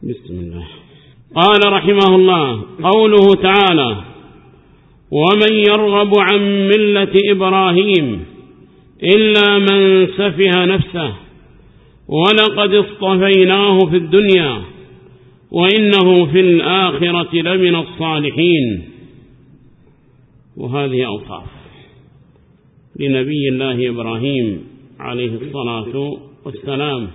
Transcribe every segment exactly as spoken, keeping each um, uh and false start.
بسم الله. قال رحمه الله: قوله تعالى: ومن يرغب عن ملة إبراهيم إلا من سفه نفسه ولقد اصطفيناه في الدنيا وإنه في الآخرة لمن الصالحين. وهذه أوصاف لنبي الله إبراهيم عليه الصلاة والسلام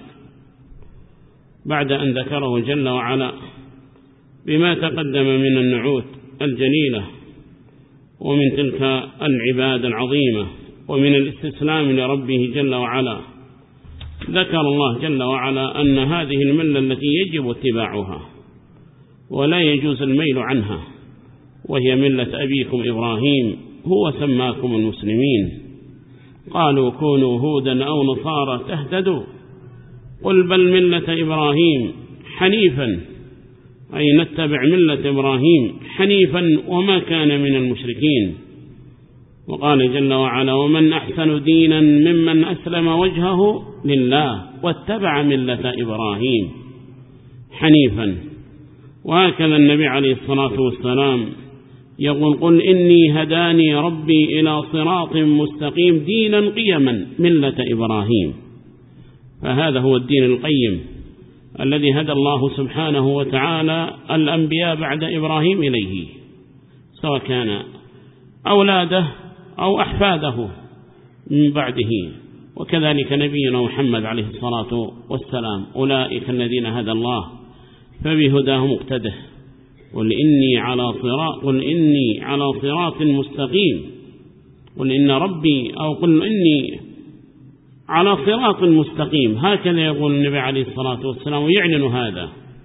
بعد أن ذكره جل وعلا بما تقدم من النعوت الجليلة ومن تلك العبادة العظيمة ومن الاستسلام لربه جل وعلا. ذكر الله جل وعلا أن هذه الملة التي يجب اتباعها ولا يجوز الميل عنها، وهي ملة أبيكم إبراهيم، هو سماكم المسلمين. قالوا كونوا هودا أو نصارى تهتدوا، قل بل ملة إبراهيم حنيفا، أي نتبع ملة إبراهيم حنيفا وما كان من المشركين. وقال جل وعلا: ومن أحسن دينا ممن أسلم وجهه لله واتبع ملة إبراهيم حنيفا. وهكذا النبي عليه الصلاة والسلام يقول: قل إني هداني ربي إلى صراط مستقيم دينا قيما ملة إبراهيم. فهذا هو الدين القيم الذي هدى الله سبحانه وتعالى الأنبياء بعد إبراهيم إليه، سواء كان أولاده أو أحفاده من بعده. وكذلك نبينا محمد عليه الصلاة والسلام، أولئك الذين هدى الله فبهداه مقتده. قل إني على صراط قل إني على صراط مستقيم، قل إن ربي أو قل إني على صراط مستقيم، هكذا يقول النبي عليه الصلاة والسلام ويعلن هذا.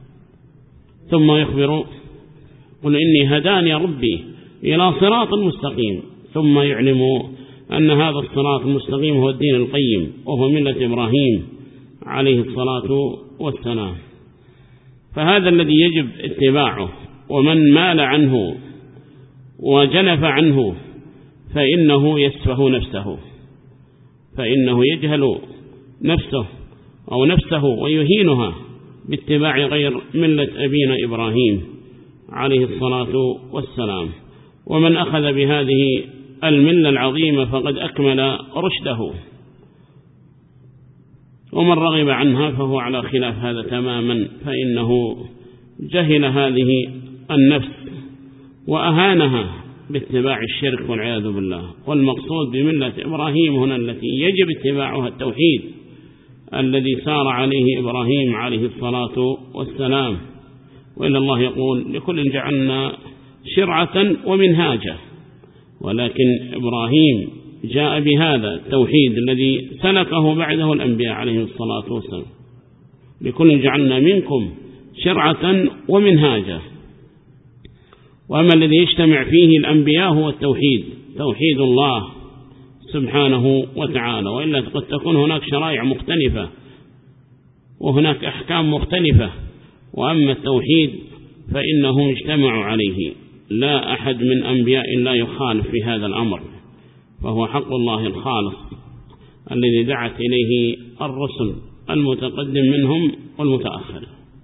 ثم يخبر: قل إني هداني ربي إلى صراط مستقيم، ثم يعلم أن هذا الصراط المستقيم هو الدين القيم وهو ملة إبراهيم عليه الصلاة والسلام. فهذا الذي يجب اتباعه، ومن مال عنه وجنف عنه فإنه يسفه نفسه، فإنه يجهل نفسه أو نفسه ويهينها باتباع غير ملة أبينا إبراهيم عليه الصلاة والسلام. ومن أخذ بهذه الملة العظيمة فقد أكمل رشده، ومن رغب عنها فهو على خلاف هذا تماما، فإنه جهل هذه النفس وأهانها باتباع الشرك والعياذ بالله. والمقصود بملة إبراهيم هنا التي يجب اتباعها التوحيد الذي سار عليه إبراهيم عليه الصلاة والسلام. وإن الله يقول: لكل جعلنا شرعة ومنهاجا، ولكن إبراهيم جاء بهذا التوحيد الذي سلكه بعده الأنبياء عليه الصلاة والسلام: لكل جعلنا منكم شرعة ومنهاجا. وأما الذي يجتمع فيه الأنبياء هو التوحيد، توحيد الله سبحانه وتعالى، وإلا قد تكون هناك شرائع مختلفة وهناك أحكام مختلفة. وأما التوحيد فإنه يجتمع عليه، لا أحد من أنبياء لا يخالف في هذا الأمر، فهو حق الله الخالص الذي دعت إليه الرسل المتقدم منهم والمتأخر.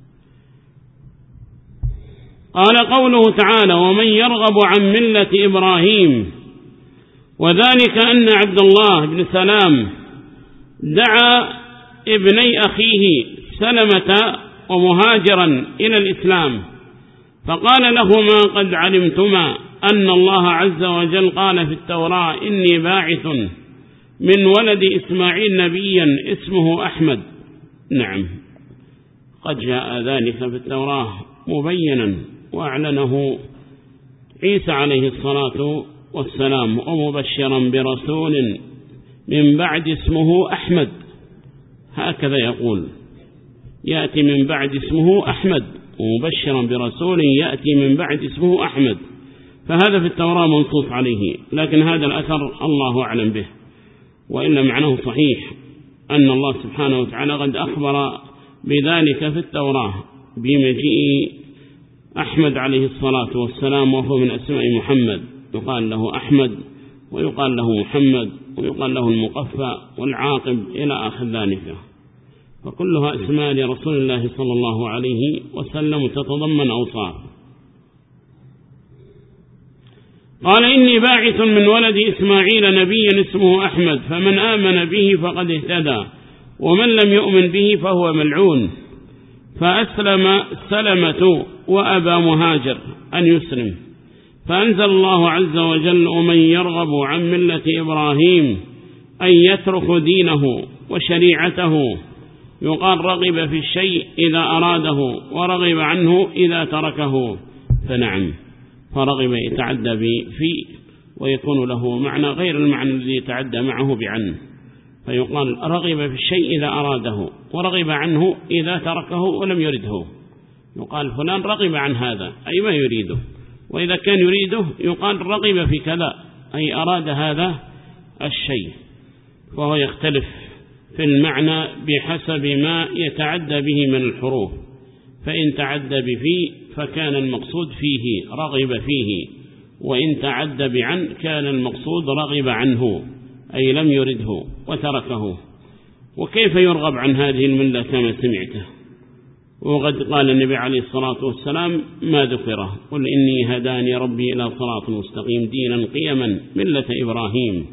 قال قوله تعالى: ومن يرغب عن ملة إبراهيم، وذلك أن عبد الله بن سلام دعا ابني أخيه سلمة ومهاجرا إلى الإسلام، فقال لهما: قد علمتما أن الله عز وجل قال في التوراة: إني باعث من ولد إسماعيل نبيا اسمه أحمد. نعم، قد جاء ذلك في التوراة مبينا وأعلنه عيسى عليه الصلاة والسلام، ومبشرا برسول من بعد اسمه أحمد. هكذا يقول: يأتي من بعد اسمه أحمد، ومبشرا برسول يأتي من بعد اسمه أحمد. فهذا في التوراة منصوص عليه، لكن هذا الأثر الله أعلم به، وإلا معناه صحيح أن الله سبحانه وتعالى قد أخبر بذلك في التوراة بمجيء أحمد عليه الصلاة والسلام، وهو من أسماء محمد، يقال له أحمد ويقال له محمد ويقال له المقفى والعاقب إلى آخر ذلك. فكلها اسماء لرسول الله صلى الله عليه وسلم تتضمن أوصاف. قال إني باعث من ولد إسماعيل نبيا اسمه أحمد فمن آمن به فقد اهتدى ومن لم يؤمن به فهو ملعون. فأسلم سلمة وأبى مهاجر أن يسلم، فأنزل الله عز وجل ومن يرغب عن ملة إبراهيم أن يترك دينه وشريعته، يقال رغب في الشيء إذا أراده ورغب عنه إذا تركه، فنعم فرغب يتعدى في ويكون له معنى غير المعنى الذي يتعدى معه بعنه، فيقال رغب في الشيء إذا أراده ورغب عنه إذا تركه ولم يرده، يقال فلان رغب عن هذا أي ما يريده، وإذا كان يريده يقال رغب في كذا أي أراد هذا الشيء، فهو يختلف في المعنى بحسب ما يتعدى به من الحروف. فإن تعدى بفي فكان المقصود فيه رغب فيه، وإن تعدى بعن كان المقصود رغب عنه أي لم يرده وتركه. وكيف يرغب عن هذه الملة كما سمعته؟ وقد قال النبي عليه الصلاة والسلام ما ذكره قل إني هداني ربي إلى صراط مستقيم دينا قيما ملة إبراهيم.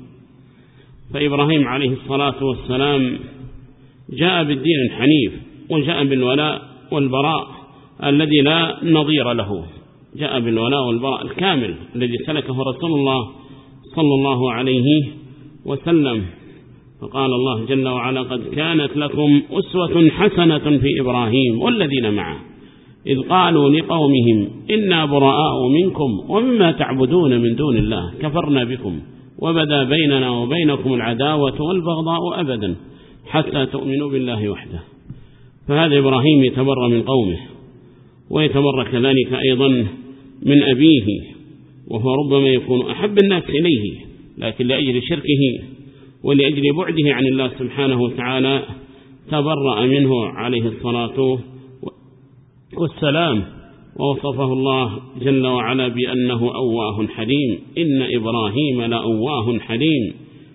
فإبراهيم عليه الصلاة والسلام جاء بالدين الحنيف وجاء بالولاء والبراء الذي لا نظير له، جاء بالولاء والبراء الكامل الذي سلكه رسول الله صلى الله عليه وسلم. فقال الله جل وعلا قد كانت لكم أسوة حسنة في إبراهيم والذين معه إذ قالوا لقومهم إنا براء منكم ومما تعبدون من دون الله كفرنا بكم وبدا بيننا وبينكم العداوة والبغضاء أبدا حتى تؤمنوا بالله وحده. فهذا إبراهيم يتبرى من قومه ويتبرى كذلك أيضا من أبيه، وهو ربما يكون أحب الناس إليه، لكن لأجل شركه ولأجل بعده عن الله سبحانه وتعالى تبرأ منه عليه الصلاة والسلام. ووصفه الله جل وعلا بأنه أواه حليم، إن إبراهيم لأواه حليم،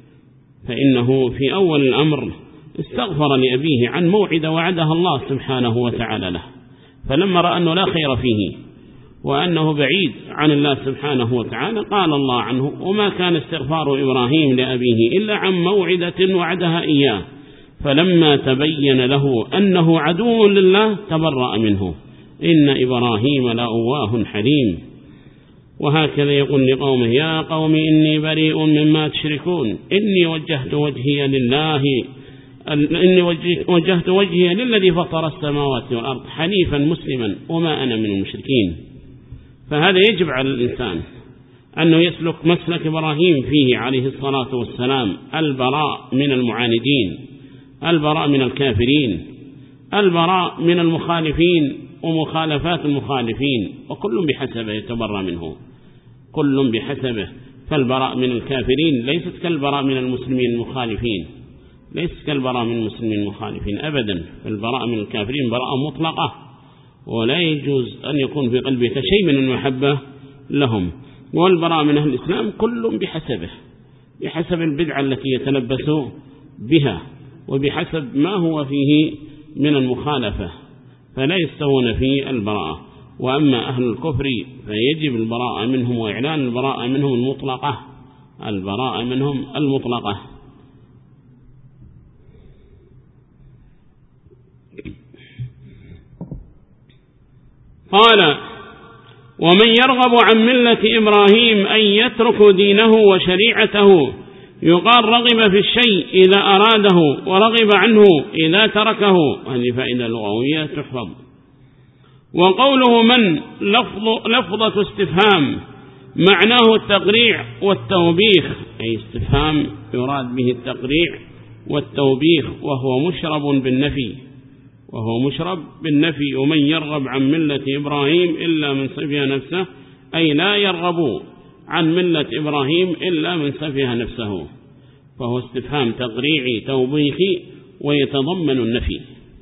فإنه في أول الأمر استغفر لأبيه عن موعد وعدها الله سبحانه وتعالى له، فلما رأى أنه لا خير فيه وأنه بعيد عن الله سبحانه وتعالى قال الله عنه وما كان استغفار إبراهيم لأبيه إلا عن موعدة وعدها إياه، فلما تبين له أنه عدو لله تبرأ منه إن إبراهيم لأواه حليم. وهكذا يقول لقومه يا قوم إني بريء مما تشركون إني وجهت وجهي لله إني وجهت وجهي للذي فطر السماوات والأرض حنيفا مسلما وما أنا من المشركين. فهذا يجب على الإنسان أنه يسلك مسلك إبراهيم فيه عليه الصلاة والسلام البراء من المعاندين، البراء من الكافرين، البراء من المخالفين ومخالفات المخالفين، وكل بحسبه يتبرى منه، كل بحسبه. فالبراء من الكافرين ليست كالبراء من المسلمين المخالفين، ليست كالبراء من المسلمين المخالفين أبدا. فالبراء من الكافرين براءة مطلقة، ولا يجوز أن يكون في قلبه شيء من المحبة لهم. والبراء من أهل الإسلام كل بحسبه، بحسب البدعة التي يتلبس بها وبحسب ما هو فيه من المخالفة، فلا يستوون في البراءة. وأما أهل الكفر فيجب البراءة منهم وإعلان البراءة منهم المطلقة، البراءة منهم المطلقة. قال ومن يرغب عن ملة إبراهيم أن يترك دينه وشريعته، يقال رغب في الشيء إذا أراده ورغب عنه إذا تركه، هذه فائدة لغوية تحفظ. وقوله من لفظ لفظة استفهام معناه التقريع والتوبيخ، أي استفهام يراد به التقريع والتوبيخ، وهو مشرب بالنفي، وهو مشرب بالنفي. ومن يرغب عن ملة إبراهيم إلا من سفه نفسه، أي لا يرغب عن ملة إبراهيم إلا من سفه نفسه، فهو استفهام تقريعي توبيخي ويتضمن النفي،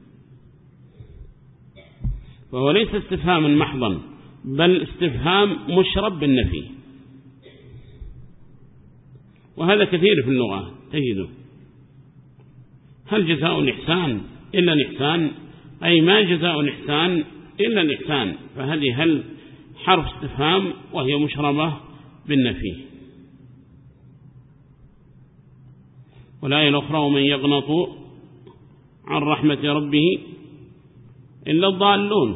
فهو ليس استفهاما محضا بل استفهام مشرب بالنفي. وهذا كثير في اللغة تجده، هل جزاء الإحسان إلا الإحسان، أي ما جزاء الإحسان إلا الإحسان. فهذه هل حرف استفهام وهي مشربة بالنفي. والآية الأخرى ومن يقنط عن رحمة ربه إلا الضالون،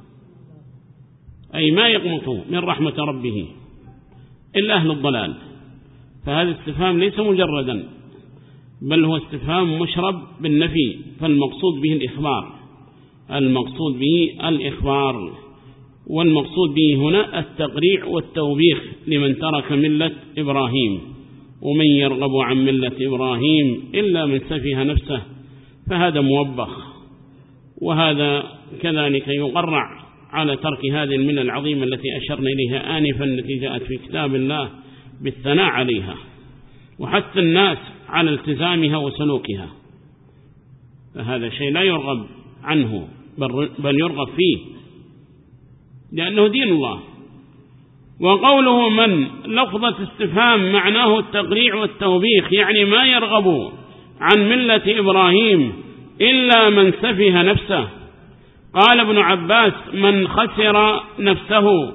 أي ما يقنطوا من رحمة ربه إلا أهل الضلال. فهذا استفهام ليس مجردا، بل هو استفهام مشرب بالنفي، فالمقصود به الإخبار، المقصود به الإخبار، والمقصود به هنا التقريع والتوبيخ لمن ترك ملة إبراهيم. ومن يرغب عن ملة إبراهيم إلا من سفه نفسه، فهذا موبخ، وهذا كذلك يقرع على ترك هذه الملة العظيمة التي أشرنا إليها آنفا، التي جاءت في كتاب الله بالثناء عليها وحث الناس على التزامها وسلوكها. فهذا شيء لا يرغب عنه بل يرغب فيه، لأنه دين الله. وقوله من لفظة استفهام معناه التقريع والتوبيخ، يعني ما يرغب عن ملة إبراهيم إلا من سفه نفسه. قال ابن عباس من خسر نفسه.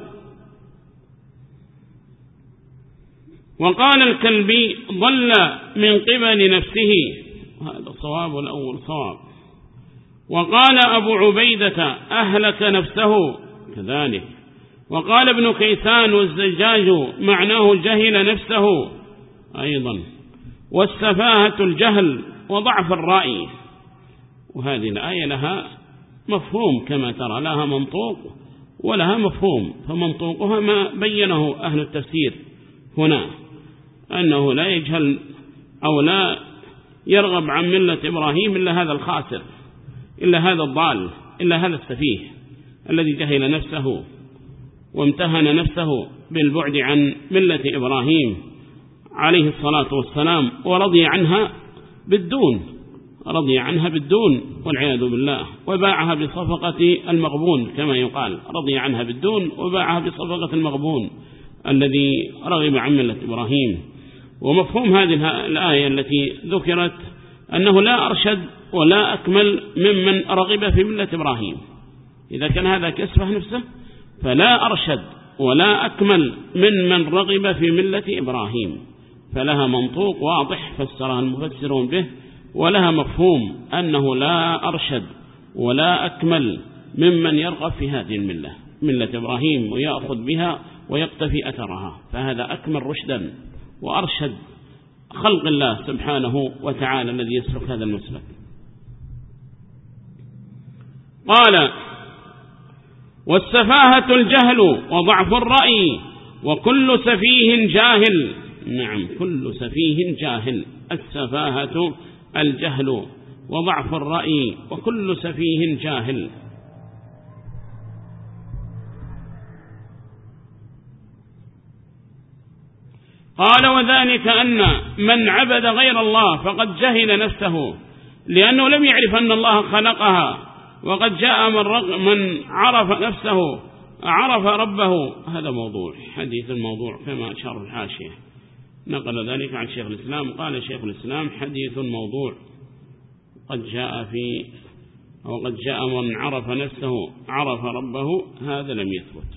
وقال الكلبي ضل من قبل نفسه، هذا صواب الأول صواب. وقال أبو عبيدة أهلك نفسه كذلك. وقال ابن كيسان والزجاج معناه جهل نفسه أيضا، والسفاهة الجهل وضعف الرأي. وهذه الآية لها مفهوم كما ترى، لها منطوق ولها مفهوم. فمنطوقها ما بينه أهل التفسير هنا، أنه لا يجهل أو لا يرغب عن ملة إبراهيم إلا هذا الخاسر، إلا هذا الضال، إلا هذا السفيه الذي جهل نفسه وامتهن نفسه بالبعد عن ملة إبراهيم عليه الصلاة والسلام، ورضي عنها بالدون، رضي عنها بالدون والعياذ بالله، وباعها بصفقة المغبون كما يقال، رضي عنها بالدون وباعها بصفقة المغبون الذي رغب عن ملة إبراهيم. ومفهوم هذه الآية التي ذكرت أنه لا أرشد ولا أكمل ممن رغب في ملة إبراهيم. إذا كان هذا كسفه نفسه فلا أرشد ولا أكمل من من رغب في ملة إبراهيم. فلها منطوق واضح فسرها المفسرون به، ولها مفهوم أنه لا أرشد ولا أكمل ممن يرغب في هذه الملة، ملة إبراهيم، ويأخذ بها ويقتفي أثرها. فهذا أكمل رشدا وأرشد خلق الله سبحانه وتعالى الذي يسلك هذا المسلك. قال والسفاهة الجهل وضعف الرأي وكل سفيه جاهل. نعم، كل سفيه جاهل. السفاهة الجهل وضعف الرأي وكل سفيه جاهل. قال وذلك أن من عبد غير الله فقد جهل نفسه، لأنه لم يعرف أن الله خلقها. وقد جاء من, من عرف نفسه عرف ربه. هذا موضوع حديث الموضوع كما أشار الحاشية، نقل ذلك عن شيخ الإسلام. قال شيخ الإسلام حديث موضوع، قد جاء في أو قد جاء من عرف نفسه عرف ربه، هذا لم يثبت.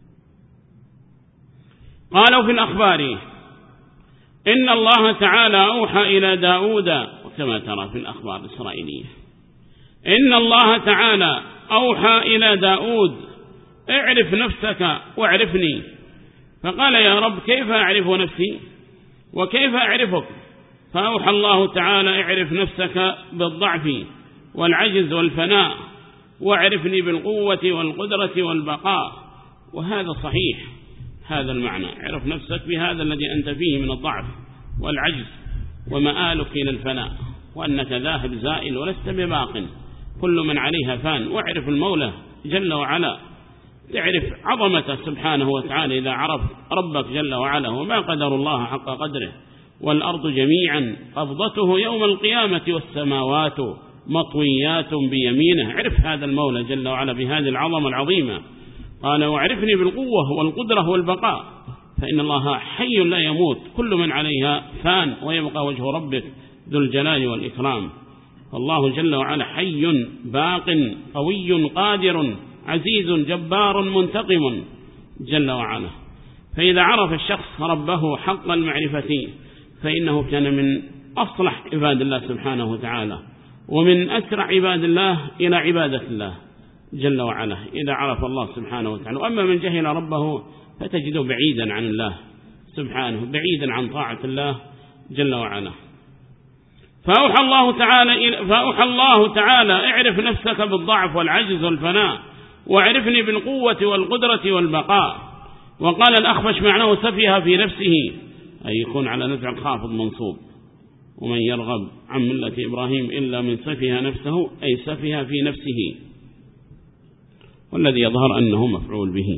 قالوا في الأخبار إن الله تعالى أوحى إلى داود، وكما ترى في الأخبار الإسرائيلية إن الله تعالى أوحى إلى داود اعرف نفسك واعرفني. فقال يا رب كيف أعرف نفسي وكيف أعرفك؟ فأوحى الله تعالى اعرف نفسك بالضعف والعجز والفناء، واعرفني بالقوة والقدرة والبقاء. وهذا صحيح، هذا المعنى، اعرف نفسك بهذا الذي أنت فيه من الضعف والعجز ومآلك إلى الفناء، وأنك ذاهب زائل ولست بباق، كل من عليها فان. واعرف المولى جل وعلا، تعرف عظمته سبحانه وتعالى إذا عرف ربك جل وعلا. وما قدر الله حق قدره، والأرض جميعا قبضته يوم القيامة والسماوات مطويات بيمينه. عرف هذا المولى جل وعلا بهذه العظمة العظيمة. قال وعرفني بالقوة والقدرة والبقاء، فإن الله حي لا يموت، كل من عليها فان، ويبقى وجه ربك ذو الجلال والإكرام. فالله جل وعلا حي باق قوي قادر عزيز جبار منتقم جل وعلا. فإذا عرف الشخص ربه حق المعرفة فإنه كان من أصلح عباد الله سبحانه وتعالى، ومن أسرع عباد الله إلى عبادة الله جل وعلا إذا عرف الله سبحانه وتعالى. وأما من جهل ربه فتجده بعيدا عن الله سبحانه، بعيدا عن طاعة الله جل وعلا. فأوحى الله تعالى فأوحى الله تعالى اعرف نفسك بالضعف والعجز والفناء، واعرفني بالقوة والقدرة والبقاء. وقال الأخفش معناه سفيها في نفسه، أي يكون على نفع الخافض منصوب، ومن يرغب عن ملة إبراهيم إلا من سفيها نفسه، أي سفيها في نفسه، والذي يظهر أنه مفعول به.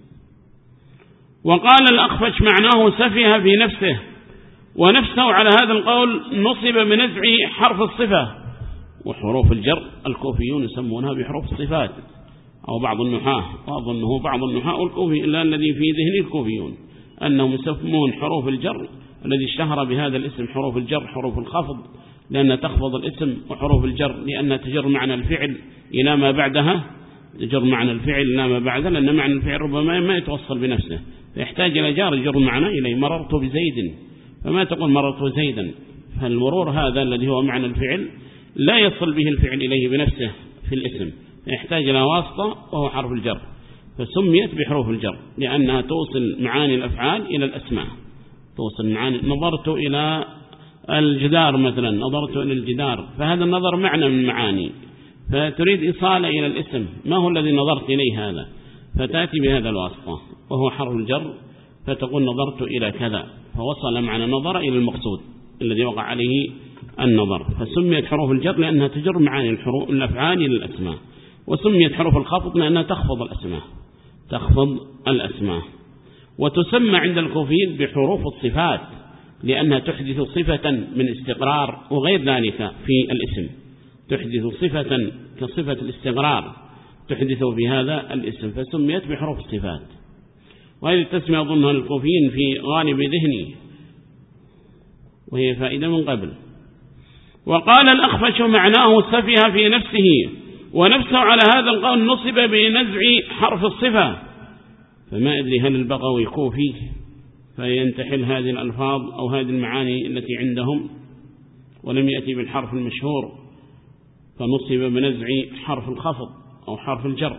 وقال الأخفش معناه سفيها في نفسه، ونفسه على هذا القول نصب بنزع حرف الصفة. وحروف الجر الكوفيون يسمونها بحروف الصفات، أو بعض النحاة، وأظنه بعض النحاة والكوفي إلا الذي في ذهن الكوفيون أنهم يسمون حروف الجر الذي اشتهر بهذا الاسم حروف الجر حروف الخفض، لأنها تخفض الاسم، وحروف الجر لأنها تجر معنى الفعل إلى ما بعدها، تجر معنى الفعل إلى ما بعدها، لأن معنى الفعل ربما ما يتوصل بنفسه فيحتاج إلى جار يجر معنى إليه. مررت بزيد، فما تقول مررت زيدا، فالمرور هذا الذي هو معنى الفعل لا يصل به الفعل إليه بنفسه في الاسم، يحتاج إلى واسطة وهو حرف الجر، فسميت بحروف الجر لأنها توصل معاني الأفعال إلى الأسماء، توصل معاني. نظرت إلى الجدار مثلا، نظرت إلى الجدار، فهذا النظر معنى من معاني، فتريد إصالة إلى الاسم، ما هو الذي نظرت إليه هذا، فتأتي بهذا الواسطة وهو حرف الجر، فتقول نظرت إلى كذا، فوصل معنى نظر إلى المقصود الذي وقع عليه النظر، فسميت حروف الجر لأنها تجر معاني الحروف الأفعال إلى الأسماء. وسميت حروف الخفض لأنها تخفض الأسماء، تخفض الأسماء. وتسمى عند الكوفيين بحروف الصفات لأنها تحدث صفة من استقرار وغير ذلك في الاسم، تحدث صفة كصفة الاستقرار تحدث بهذا الاسم، فسميت بحروف الصفات. وهذه التسمية أظنها الكوفيين في غالب ذهني، وهي فائدة من قبل. وقال الأخفش معناه سفيها في نفسه، ونفسه على هذا القول نصب بنزع حرف الصفة، فما أدري هل البغوي كوفي فينتحل هذه الألفاظ أو هذه المعاني التي عندهم ولم يأتي بالحرف المشهور، فنصب بنزع حرف الخفض أو حرف الجر.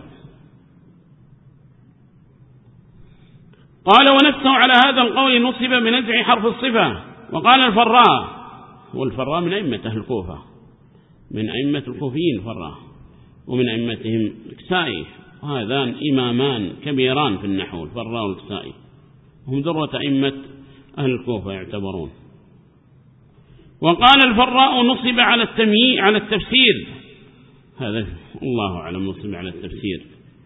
قال ونفسه على هذا القول نصب بنزع حرف الصفة. وقال الفراء، والفراء من أئمة أهل الكوفة، من أئمة الكوفيين فراء، ومن أئمتهم الكسائي، وهذان إمامان كبيران في النحو الفراء والكسائي، هم ذروة أئمة أهل الكوفة يعتبرون. وقال الفراء نصب على التمييز على التفسير، هذا الله أعلم نصب على التفسير،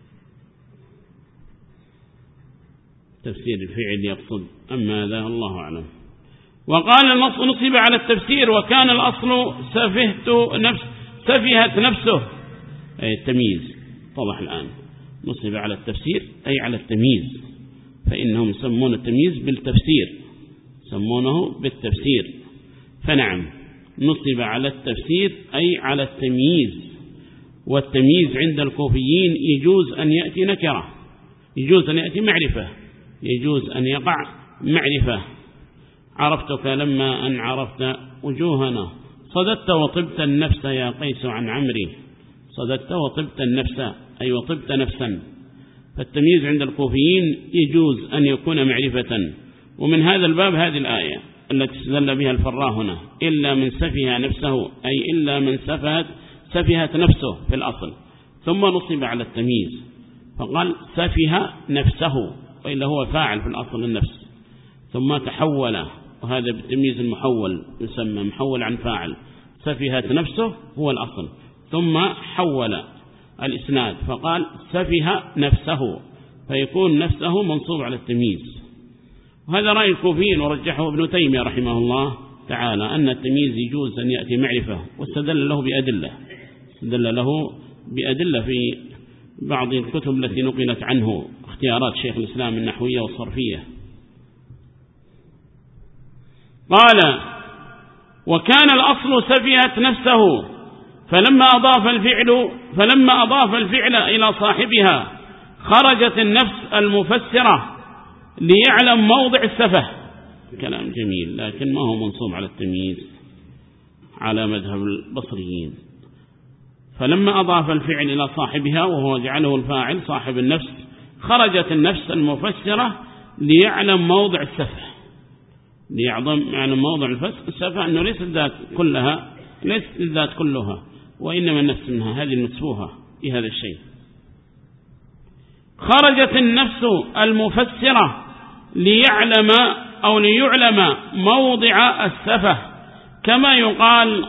تفسير الفعل يقصد، أما هذا الله أعلم. وقال النص نصب على التفسير، وكان الأصل سفهت نفس سفهت نفسه، أي التمييز، طبعا الآن نصب على التفسير أي على التمييز، فإنهم يسمون التمييز بالتفسير، يسمونه بالتفسير، فنعم نصب على التفسير أي على التمييز. والتمييز عند الكوفيين يجوز أن يأتي نكرة، يجوز أن يأتي معرفة، يجوز أن يقع معرفة. عرفتك لما أن عرفت وجوهنا، صددت وطبت النفس يا قيس عن عمري، صددت وطبت النفس أي وطبت نفسا. فالتمييز عند الكوفيين يجوز أن يكون معرفة. ومن هذا الباب هذه الآية التي استدل بها الفراء هنا، إلا من سفه نفسه، أي إلا من سفهت سفهت نفسه في الأصل، ثم نصب على التمييز فقال سفه نفسه، وإلا هو فاعل في الأصل النفس، ثم تحول، وهذا بالتمييز المحول يسمى محول عن فاعل، سفهت نفسه هو الأصل، ثم حول الإسناد فقال سفه نفسه، فيكون نفسه منصوب على التمييز. وهذا رأي الكوفيين ورجحه ابن تيمية رحمه الله تعالى، أن التمييز يجوز أن يأتي معرفة، واستدل له بأدلة، استدل له بأدلة في بعض الكتب التي نقلت عنه، اختيارات شيخ الإسلام النحوية والصرفية. قال وكان الأصل سفهت نفسه، فلما أضاف الفعل فلما أضاف الفعل إلى صاحبها خرجت النفس المفسرة ليعلم موضع السفه. كلام جميل، لكن ما هو منصوب على التمييز على مذهب البصريين. فلما أضاف الفعل إلى صاحبها وهو جعله الفاعل صاحب النفس خرجت النفس المفسرة ليعلم موضع السفه، ليعلم يعني موضع السفه أنه ليس الذات كلها ليس الذات كلها وإنما النفس منها هذه المسفوهة في هذا الشيء. خرجت النفس المفسرة ليعلم أو ليعلم موضع السفه، كما يقال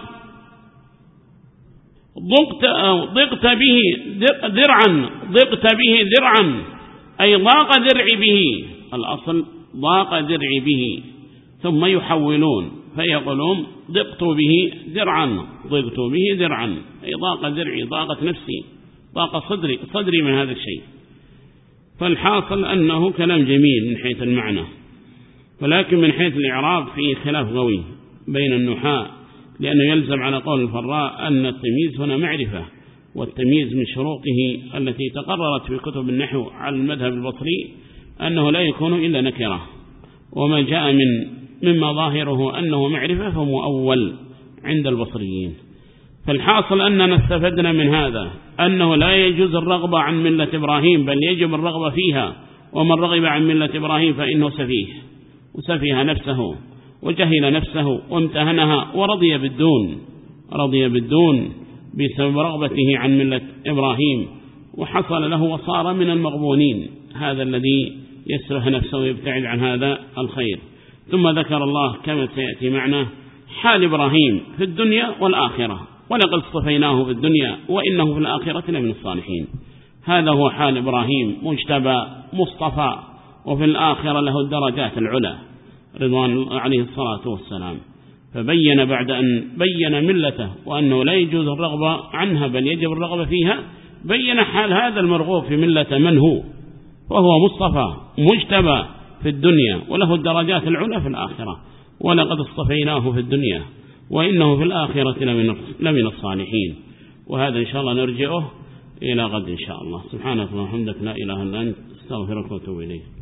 ضقت, ضقت به درعا ضقت به درعا أي ضاق درعي به، الأصل ضاق درعي به، ثم يحولون فيقولون ضقت به درعا ضقت به درعا أي ضاق درعي ضاقت نفسي ضاق صدري صدري من هذا الشيء. فالحاصل أنه كلام جميل من حيث المعنى، ولكن من حيث الإعراب فيه خلاف قوي بين النحاة، لأنه يلزم على قول الفراء أن التمييز هنا معرفة، والتمييز من شروطه التي تقررت في كتب النحو على المذهب البصري أنه لا يكون إلا نكرة، وما جاء من مما ظاهره أنه معرفة فمؤول عند البصريين. فالحاصل أننا استفدنا من هذا أنه لا يجوز الرغبة عن ملة إبراهيم، بل يجب الرغبة فيها، ومن رغب عن ملة إبراهيم فإنه سفيه وسفيه نفسه وجهل نفسه وامتهنها ورضي بالدون رضي بالدون بسبب رغبته عن ملة إبراهيم، وحصل له وصار من المغبونين، هذا الذي يسره نفسه ويبتعد عن هذا الخير. ثم ذكر الله كما سيأتي معنا حال إبراهيم في الدنيا والآخرة، ولقد اصطفيناه في الدنيا وإنه في الآخرة لمن الصالحين. هذا هو حال إبراهيم، مجتبى مصطفى، وفي الآخرة له الدرجات العلى رضوان عليه الصلاة والسلام. فبين بعد أن بين ملته وأنه لا يجوز الرغبة عنها بل يجب الرغبة فيها، بين حال هذا المرغوب في ملة من هو، وهو مصطفى مجتبى في الدنيا وله الدرجات العلى في الآخرة، ولقد اصطفيناه في الدنيا وإنه في الآخرة لمن الصالحين. وهذا إن شاء الله نرجعه إلى غد إن شاء الله. سبحانك اللهم وبحمدك لا إله إلا أنت استغفرك واتوب إليك.